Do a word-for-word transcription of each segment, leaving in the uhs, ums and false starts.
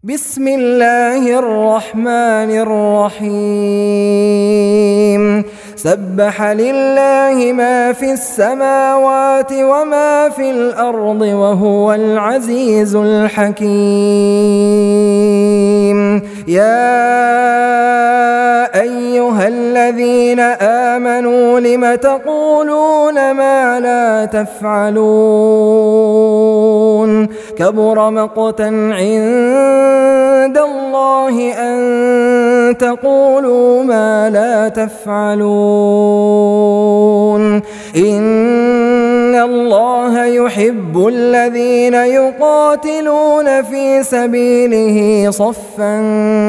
بسم الله الرحمن الرحيم سبح لله ما في السماوات وما في الأرض وهو العزيز الحكيم يا أيها الذين آمنوا لم تقولون ما لا تفعلون كبر مقتا عند الله أن تقولوا ما لا تفعلون إن الله يحب الذين يقاتلون في سبيله صفا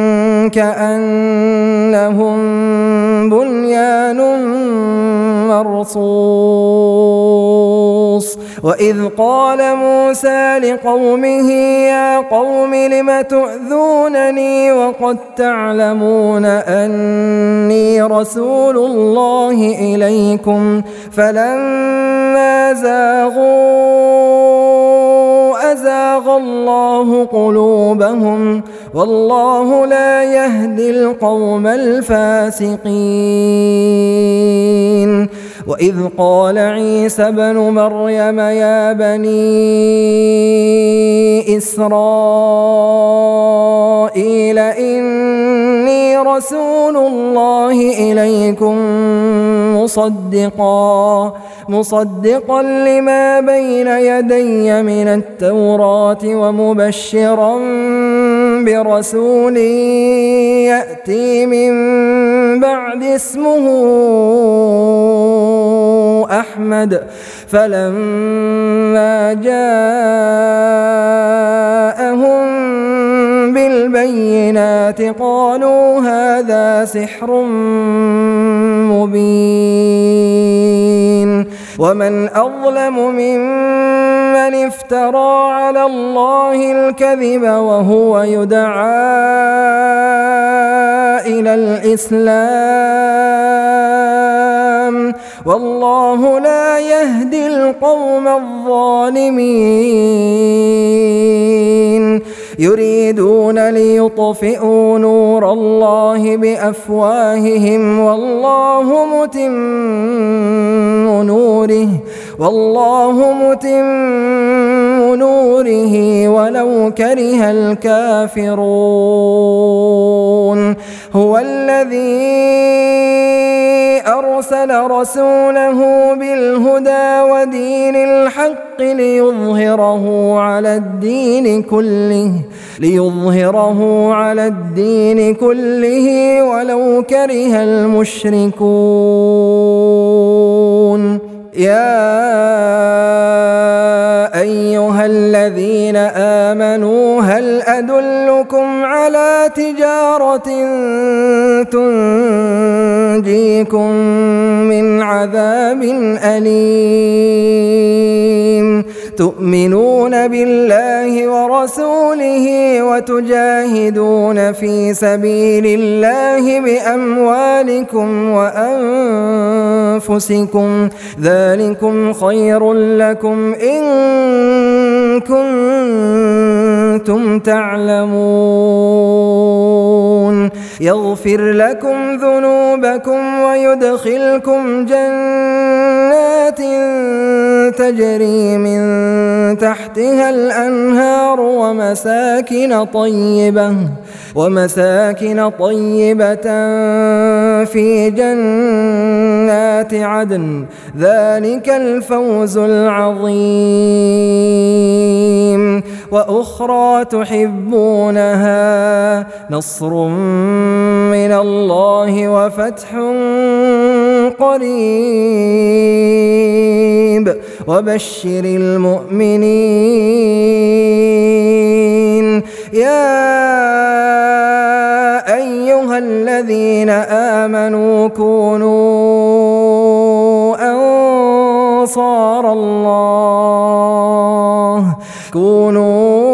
كأنهم بنيان مرصوص وإذ قال موسى لقومه يا قوم لم تؤذونني وقد تعلمون أني رسول الله إليكم فلما زاغوا أزاغ الله قلوبهم والله لا يهدي القوم الفاسقين وإذ قال عيسى ابن مريم يا بني إسرائيل إني رسول الله إليكم مصدقا مصدقا لما بين يدي من التوراة ومبشرا برسول يأتي من بعد اسمه أحمد فلما جاءهم بالبينات قالوا هذا سحر مبين ومن أظلم ممن افترى على الله الكذب وهو يدعى إلى الإسلام والله لا يهدي القوم الظالمين يريدون ليطفئوا نور الله بأفواههم والله متم نوره والله متم نوره ولو كره الكافرون هو الذي أرسل رسوله بالهدى ودين الحق ليظهره على الدين كله ليظهره على الدين كله ولو كره المشركون يا أيها الذين آمنوا هل أدلكم على تجارة تنجيكم من عذاب أليم تؤمنون بالله ورسوله وتجاهدون في سبيل الله بأموالكم وأنفسكم ذلكم خير لكم إن كنتم تعلمون يغفر لكم ذنوبكم ويدخلكم جنات تجري من تحتها الأنهار ومساكن طيبة ومساكن طيبة في جنات عدن ذلك الفوز العظيم وأخرى تحبونها نصر من الله وفتح قريب وبشر المؤمنين يا أيها الذين آمنوا كونوا أنصار الله كونوا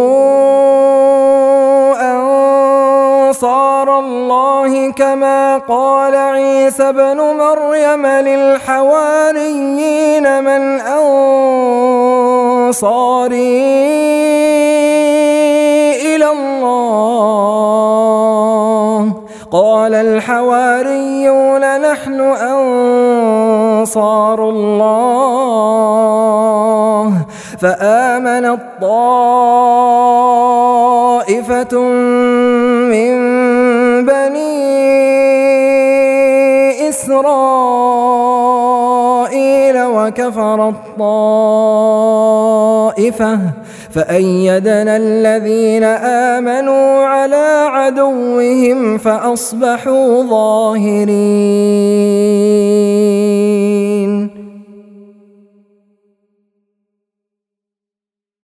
أنصار الله كما قال عيسى ابن مريم للحواريين من أنصاري إلى الله الله قال الحواريون نحن أنصار الله فآمنت طائفة من بني إسرائيل وكفرت طائفة فأيدنا الذين آمنوا على عدوهم فأصبحوا ظاهرين.